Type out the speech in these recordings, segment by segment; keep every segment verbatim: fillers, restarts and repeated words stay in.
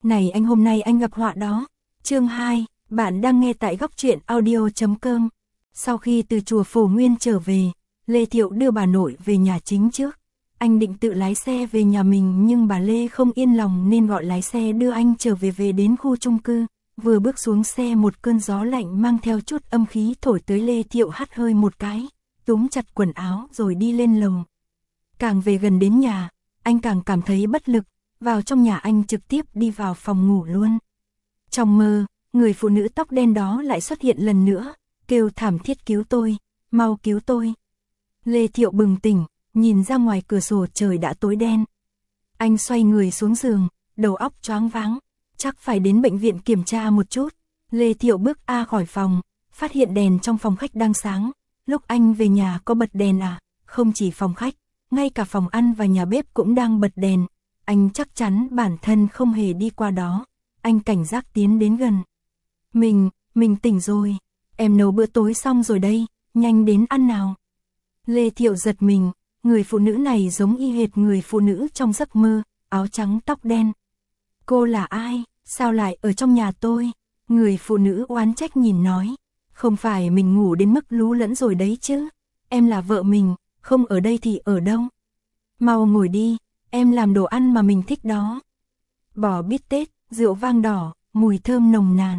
Này anh, hôm nay anh gặp họa đó. Chương hai, bạn đang nghe tại góc truyện audio chấm com. Sau khi từ chùa Phổ Nguyên trở về, Lê Thiệu đưa bà nội về nhà chính trước. Anh định tự lái xe về nhà mình nhưng bà Lê không yên lòng nên gọi lái xe đưa anh trở về về đến khu chung cư. Vừa bước xuống xe một cơn gió lạnh mang theo chút âm khí thổi tới, Lê Thiệu hắt hơi một cái, túm chặt quần áo rồi đi lên lầu. Càng về gần đến nhà, anh càng cảm thấy bất lực, vào trong nhà anh trực tiếp đi vào phòng ngủ luôn. Trong mơ, người phụ nữ tóc đen đó lại xuất hiện lần nữa, kêu thảm thiết cứu tôi, mau cứu tôi. Lê Thiệu bừng tỉnh, nhìn ra ngoài cửa sổ trời đã tối đen. Anh xoay người xuống giường, đầu óc choáng váng, chắc phải đến bệnh viện kiểm tra một chút. Lê Thiệu bước a khỏi phòng, phát hiện đèn trong phòng khách đang sáng. Lúc anh về nhà có bật đèn à? Không chỉ phòng khách, ngay cả phòng ăn và nhà bếp cũng đang bật đèn. Anh chắc chắn bản thân không hề đi qua đó. Anh cảnh giác tiến đến gần. Mình, mình tỉnh rồi. Em nấu bữa tối xong rồi đây, nhanh đến ăn nào. Lê Thiệu giật mình, người phụ nữ này giống y hệt người phụ nữ trong giấc mơ, áo trắng tóc đen. Cô là ai, sao lại ở trong nhà tôi? Người phụ nữ oán trách nhìn nói. Không phải mình ngủ đến mức lú lẫn rồi đấy chứ. Em là vợ mình, không ở đây thì ở đâu? Mau ngồi đi, em làm đồ ăn mà mình thích đó. Bò bít tết, rượu vang đỏ, mùi thơm nồng nàn.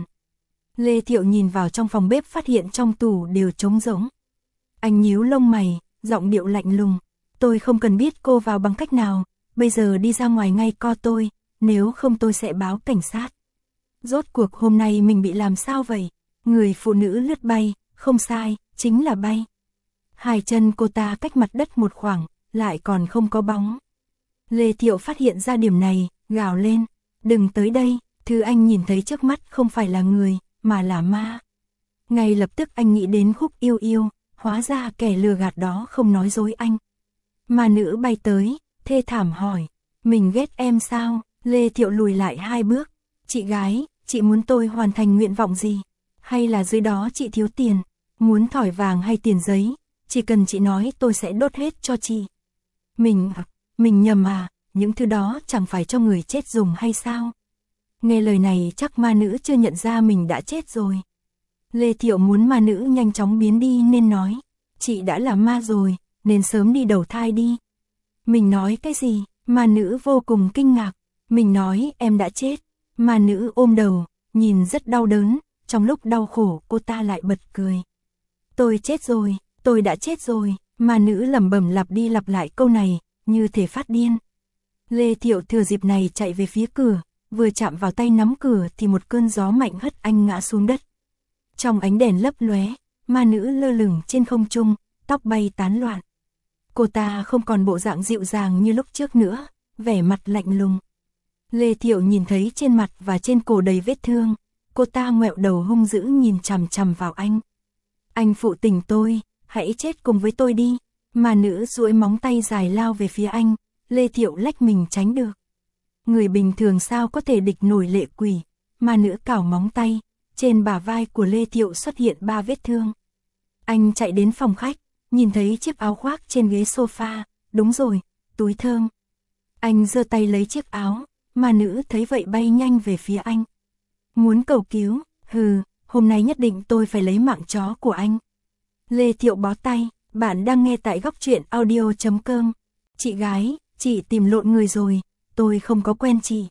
Lê Thiệu nhìn vào trong phòng bếp phát hiện trong tủ đều trống rỗng. Anh nhíu lông mày, giọng điệu lạnh lùng. Tôi không cần biết cô vào bằng cách nào, bây giờ đi ra ngoài ngay co tôi, nếu không tôi sẽ báo cảnh sát. Rốt cuộc hôm nay mình bị làm sao vậy? Người phụ nữ lướt bay, không sai, chính là bay. Hai chân cô ta cách mặt đất một khoảng, lại còn không có bóng. Lê Thiệu phát hiện ra điểm này, gào lên, đừng tới đây, thứ anh nhìn thấy trước mắt không phải là người, mà là ma. Ngay lập tức anh nghĩ đến Khúc Yêu Yêu, hóa ra kẻ lừa gạt đó không nói dối anh. Ma nữ bay tới, thê thảm hỏi, mình ghét em sao? Lê Thiệu lùi lại hai bước, chị gái, chị muốn tôi hoàn thành nguyện vọng gì? Hay là dưới đó chị thiếu tiền, muốn thỏi vàng hay tiền giấy, chỉ cần chị nói tôi sẽ đốt hết cho chị. Mình, mình nhầm à, những thứ đó chẳng phải cho người chết dùng hay sao? Nghe lời này chắc ma nữ chưa nhận ra mình đã chết rồi. Lê Thiệu muốn ma nữ nhanh chóng biến đi nên nói, chị đã là ma rồi, nên sớm đi đầu thai đi. Mình nói cái gì? Ma nữ vô cùng kinh ngạc. Mình nói em đã chết. Ma nữ ôm đầu, nhìn rất đau đớn, trong lúc đau khổ cô ta lại bật cười. Tôi chết rồi, tôi đã chết rồi. Ma nữ lẩm bẩm lặp đi lặp lại câu này, như thể phát điên. Lê Thiệu thừa dịp này chạy về phía cửa, vừa chạm vào tay nắm cửa thì một cơn gió mạnh hất anh ngã xuống đất. Trong ánh đèn lấp lóe, ma nữ lơ lửng trên không trung, tóc bay tán loạn. Cô ta không còn bộ dạng dịu dàng như lúc trước nữa, vẻ mặt lạnh lùng. Lê Thiệu nhìn thấy trên mặt và trên cổ đầy vết thương, cô ta ngoẹo đầu hung dữ nhìn chằm chằm vào anh. Anh phụ tình tôi, hãy chết cùng với tôi đi. Ma nữ duỗi móng tay dài lao về phía anh, Lê Thiệu lách mình tránh được. Người bình thường sao có thể địch nổi lệ quỷ? Ma nữ cào móng tay, trên bả vai của Lê Thiệu xuất hiện ba vết thương. Anh chạy đến phòng khách, nhìn thấy chiếc áo khoác trên ghế sofa, đúng rồi, túi thơm. Anh giơ tay lấy chiếc áo, ma nữ thấy vậy bay nhanh về phía anh. Muốn cầu cứu, hừ, hôm nay nhất định tôi phải lấy mạng chó của anh. Lê Thiệu bó tay, bạn đang nghe tại góc truyện audio chấm com. Chị gái, chị tìm lộn người rồi, tôi không có quen chị.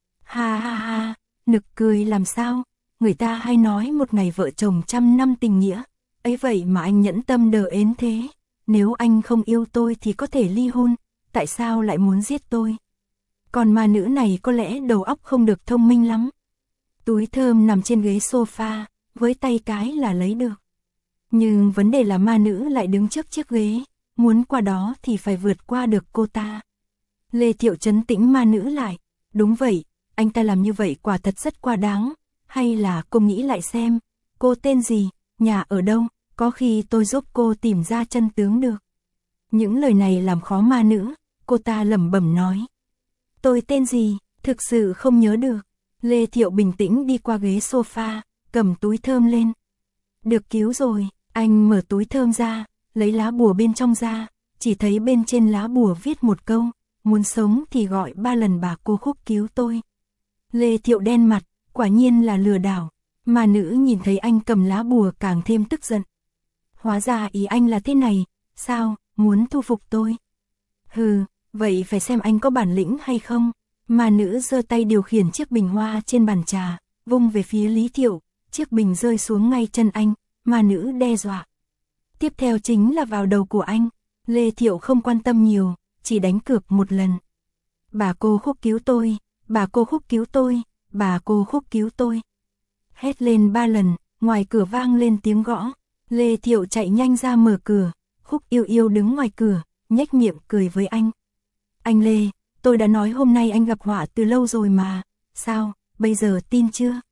Ha ha ha, nực cười làm sao, người ta hay nói một ngày vợ chồng trăm năm tình nghĩa. Ấy vậy mà anh nhẫn tâm đờ ến thế, nếu anh không yêu tôi thì có thể ly hôn, tại sao lại muốn giết tôi? Còn ma nữ này có lẽ đầu óc không được thông minh lắm. Túi thơm nằm trên ghế sofa, với tay cái là lấy được. Nhưng vấn đề là ma nữ lại đứng trước chiếc ghế, muốn qua đó thì phải vượt qua được cô ta. Lê Thiệu trấn tĩnh ma nữ lại, đúng vậy, anh ta làm như vậy quả thật rất quá đáng, hay là cô nghĩ lại xem, cô tên gì, nhà ở đâu, có khi tôi giúp cô tìm ra chân tướng được. Những lời này làm khó ma nữ, cô ta lẩm bẩm nói. Tôi tên gì, thực sự không nhớ được. Lê Thiệu bình tĩnh đi qua ghế sofa, cầm túi thơm lên. Được cứu rồi, anh mở túi thơm ra, lấy lá bùa bên trong ra, chỉ thấy bên trên lá bùa viết một câu, muốn sống thì gọi ba lần bà cô Khúc cứu tôi. Lê Thiệu đen mặt, quả nhiên là lừa đảo. Ma nữ nhìn thấy anh cầm lá bùa càng thêm tức giận. Hóa ra ý anh là thế này, sao, muốn thu phục tôi? Hừ, vậy phải xem anh có bản lĩnh hay không? Ma nữ giơ tay điều khiển chiếc bình hoa trên bàn trà, vung về phía Lý Thiệu, chiếc bình rơi xuống ngay chân anh, ma nữ đe dọa. Tiếp theo chính là vào đầu của anh, Lê Thiệu không quan tâm nhiều, chỉ đánh cược một lần. Bà cô Khúc cứu tôi, bà cô Khúc cứu tôi, bà cô Khúc cứu tôi. Hét lên ba lần, ngoài cửa vang lên tiếng gõ, Lê Thiệu chạy nhanh ra mở cửa, Khúc Yêu Yêu đứng ngoài cửa, nhếch miệng cười với anh. Anh Lê, tôi đã nói hôm nay anh gặp họa từ lâu rồi mà, sao, bây giờ tin chưa?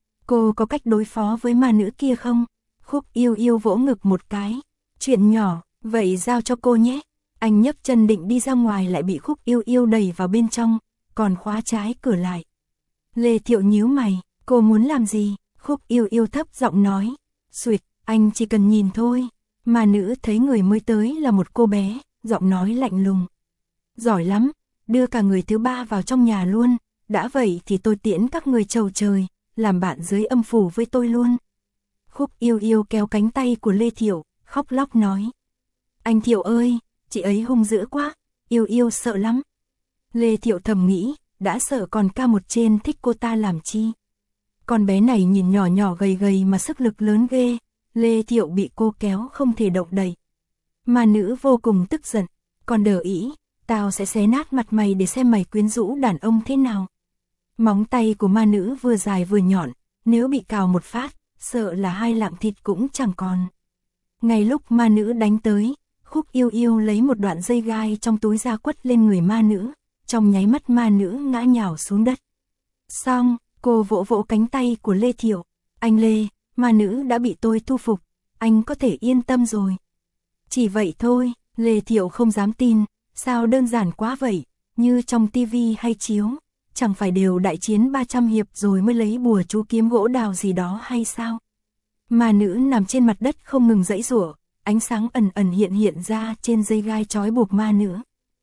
Cô có cách đối phó với ma nữ kia không? Khúc Yêu Yêu vỗ ngực một cái, chuyện nhỏ, vậy giao cho cô nhé. Anh nhấc chân định đi ra ngoài lại bị Khúc Yêu Yêu đẩy vào bên trong, còn khóa trái cửa lại. Lê Thiệu nhíu mày, cô muốn làm gì? Khúc Yêu Yêu thấp giọng nói, xuỵt, anh chỉ cần nhìn thôi. Ma nữ thấy người mới tới là một cô bé, giọng nói lạnh lùng. Giỏi lắm, đưa cả người thứ ba vào trong nhà luôn, đã vậy thì tôi tiễn các người chầu trời, làm bạn dưới âm phủ với tôi luôn. Khúc Yêu Yêu kéo cánh tay của Lê Thiệu, khóc lóc nói. Anh Thiệu ơi, chị ấy hung dữ quá, Yêu Yêu sợ lắm. Lê Thiệu thầm nghĩ, đã sợ còn ca một trên thích cô ta làm chi. Con bé này nhìn nhỏ nhỏ gầy gầy mà sức lực lớn ghê, Lê Thiệu bị cô kéo không thể động đậy. Ma nữ vô cùng tức giận, còn đờ ý, tao sẽ xé nát mặt mày để xem mày quyến rũ đàn ông thế nào. Móng tay của ma nữ vừa dài vừa nhọn, nếu bị cào một phát, sợ là hai lạng thịt cũng chẳng còn. Ngay lúc ma nữ đánh tới, Khúc Yêu Yêu lấy một đoạn dây gai trong túi ra quất lên người ma nữ, trong nháy mắt ma nữ ngã nhào xuống đất. Xong, cô vỗ vỗ cánh tay của Lê Thiệu, anh Lê, ma nữ đã bị tôi thu phục, anh có thể yên tâm rồi. Chỉ vậy thôi, Lê Thiệu không dám tin, sao đơn giản quá vậy, như trong tivi hay chiếu, chẳng phải đều đại chiến ba trăm hiệp rồi mới lấy bùa chú kiếm gỗ đào gì đó hay sao? Ma nữ nằm trên mặt đất không ngừng giãy giụa, ánh sáng ẩn ẩn hiện hiện ra trên dây gai trói buộc ma nữ.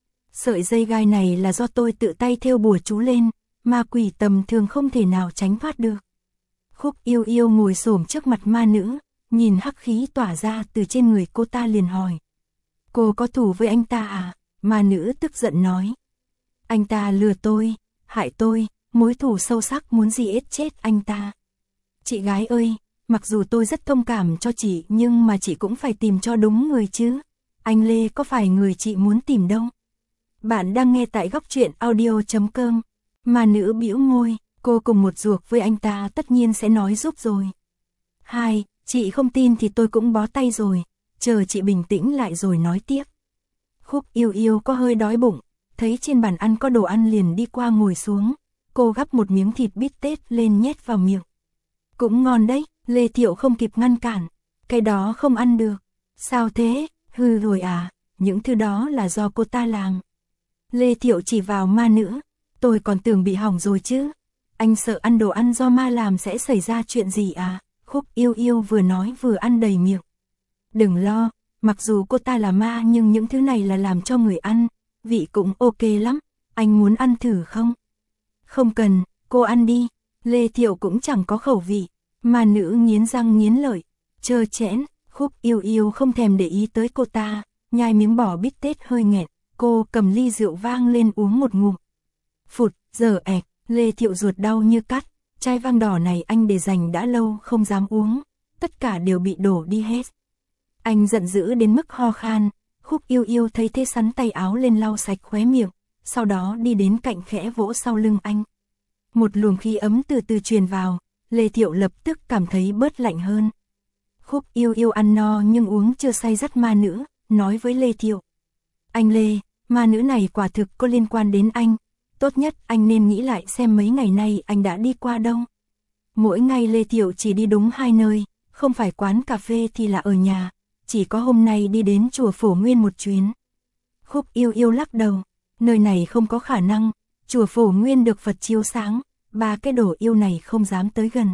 Sợi dây gai này là do tôi tự tay thêu bùa chú lên, ma quỷ tầm thường không thể nào tránh thoát được. Khúc Yêu Yêu ngồi xổm trước mặt ma nữ, nhìn hắc khí tỏa ra từ trên người cô ta liền hỏi. Cô có thù với anh ta à? Ma nữ tức giận nói. Anh ta lừa tôi, hại tôi, mối thù sâu sắc muốn giết chết anh ta. Chị gái ơi, mặc dù tôi rất thông cảm cho chị nhưng mà chị cũng phải tìm cho đúng người chứ. Anh Lê có phải người chị muốn tìm đâu. Bạn đang nghe tại góc truyện audio chấm com. Ma nữ bĩu môi, cô cùng một ruột với anh ta tất nhiên sẽ nói giúp rồi. Hai, chị không tin thì tôi cũng bó tay rồi, chờ chị bình tĩnh lại rồi nói tiếp. Khúc Yêu Yêu có hơi đói bụng, thấy trên bàn ăn có đồ ăn liền đi qua ngồi xuống, cô gắp một miếng thịt bít tết lên nhét vào miệng. Cũng ngon đấy, Lê Thiệu không kịp ngăn cản, cái đó không ăn được. Sao thế, hư rồi à, những thứ đó là do cô ta làm. Lê Thiệu chỉ vào ma nữ, tôi còn tưởng bị hỏng rồi chứ. Anh sợ ăn đồ ăn do ma làm sẽ xảy ra chuyện gì à? Khúc Yêu Yêu vừa nói vừa ăn đầy miệng. Đừng lo, mặc dù cô ta là ma nhưng những thứ này là làm cho người ăn, vị cũng ok lắm, anh muốn ăn thử không? Không cần, cô ăn đi, Lê Thiệu cũng chẳng có khẩu vị. Ma nữ nghiến răng nghiến lợi, trơ trẽn. Khúc Yêu Yêu không thèm để ý tới cô ta, nhai miếng bò bít tết hơi nghẹn, cô cầm ly rượu vang lên uống một ngụm. Phụt, giờ ẹc, Lê Thiệu ruột đau như cắt, chai vang đỏ này anh để dành đã lâu không dám uống, tất cả đều bị đổ đi hết. Anh giận dữ đến mức ho khan, Khúc Yêu Yêu thấy thế sắn tay áo lên lau sạch khóe miệng, sau đó đi đến cạnh khẽ vỗ sau lưng anh. Một luồng khí ấm từ từ truyền vào, Lê Thiệu lập tức cảm thấy bớt lạnh hơn. Khúc Yêu Yêu ăn no nhưng uống chưa say dắt ma nữ, nói với Lê Thiệu. Anh Lê, ma nữ này quả thực có liên quan đến anh, tốt nhất anh nên nghĩ lại xem mấy ngày nay anh đã đi qua đâu. Mỗi ngày Lê Thiệu chỉ đi đúng hai nơi, không phải quán cà phê thì là ở nhà, chỉ có hôm nay đi đến chùa Phổ Nguyên một chuyến. Khúc Yêu Yêu lắc đầu, nơi này không có khả năng, chùa Phổ Nguyên được Phật chiếu sáng, ba cái đồ yêu này không dám tới gần.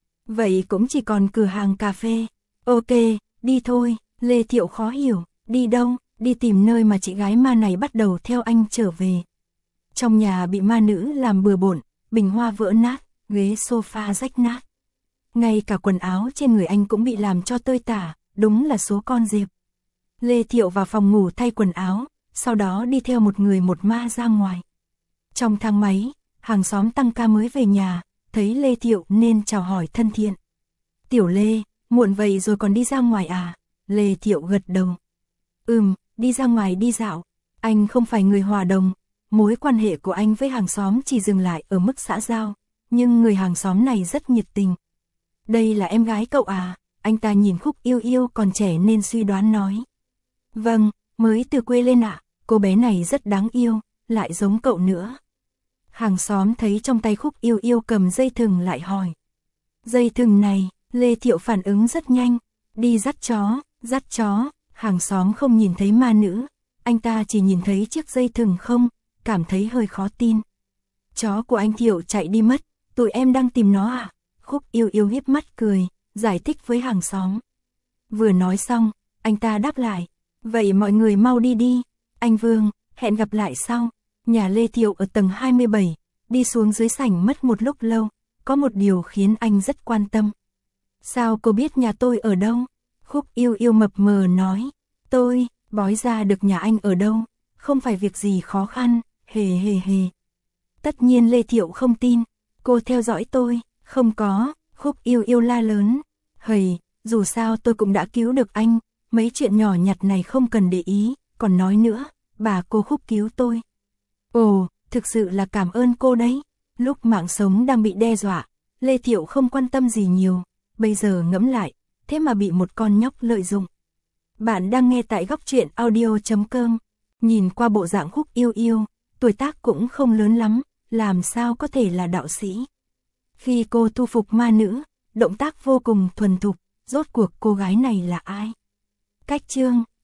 Vậy cũng chỉ còn cửa hàng cà phê. Ok, đi thôi. Lê Thiệu khó hiểu, đi đâu? Đi tìm nơi mà chị gái ma này bắt đầu theo anh trở về. Trong nhà bị ma nữ làm bừa bộn, bình hoa vỡ nát, ghế sofa rách nát. Ngay cả quần áo trên người anh cũng bị làm cho tơi tả, đúng là số con Diệp. Lê Thiệu vào phòng ngủ thay quần áo, sau đó đi theo một người một ma ra ngoài. Trong thang máy, hàng xóm tăng ca mới về nhà, thấy Lê Thiệu nên chào hỏi thân thiện. Tiểu Lê, muộn vậy rồi còn đi ra ngoài à? Lê Thiệu gật đầu. Ừm, đi ra ngoài đi dạo. Anh không phải người hòa đồng, mối quan hệ của anh với hàng xóm chỉ dừng lại ở mức xã giao, nhưng người hàng xóm này rất nhiệt tình. Đây là em gái cậu à? Anh ta nhìn Khúc Yêu Yêu còn trẻ nên suy đoán nói. Vâng, mới từ quê lên ạ, à, cô bé này rất đáng yêu, lại giống cậu nữa. Hàng xóm thấy trong tay Khúc Yêu Yêu cầm dây thừng lại hỏi. Dây thừng này, Lê Thiệu phản ứng rất nhanh, đi dắt chó, dắt chó, hàng xóm không nhìn thấy ma nữ, anh ta chỉ nhìn thấy chiếc dây thừng không, cảm thấy hơi khó tin. Chó của anh Thiệu chạy đi mất, tụi em đang tìm nó à? Khúc Yêu Yêu híp mắt cười, giải thích với hàng xóm. Vừa nói xong, anh ta đáp lại, vậy mọi người mau đi đi, anh Vương, hẹn gặp lại sau. Nhà Lê Thiệu ở tầng hai mươi bảy, đi xuống dưới sảnh mất một lúc lâu, có một điều khiến anh rất quan tâm. Sao cô biết nhà tôi ở đâu? Khúc Yêu Yêu mập mờ nói, tôi, bói ra được nhà anh ở đâu, không phải việc gì khó khăn, hề hề hề. Tất nhiên Lê Thiệu không tin, cô theo dõi tôi, không có, Khúc Yêu Yêu la lớn, hầy, dù sao tôi cũng đã cứu được anh, mấy chuyện nhỏ nhặt này không cần để ý, còn nói nữa, bà cô Khúc cứu tôi. Ồ, thực sự là cảm ơn cô đấy. Lúc mạng sống đang bị đe dọa, Lê Thiệu không quan tâm gì nhiều, bây giờ ngẫm lại, thế mà bị một con nhóc lợi dụng. Bạn đang nghe tại góc truyện audio chấm com. Nhìn qua bộ dạng Khúc Yêu Yêu, tuổi tác cũng không lớn lắm, làm sao có thể là đạo sĩ. Khi cô thu phục ma nữ, động tác vô cùng thuần thục, rốt cuộc cô gái này là ai? Cách chương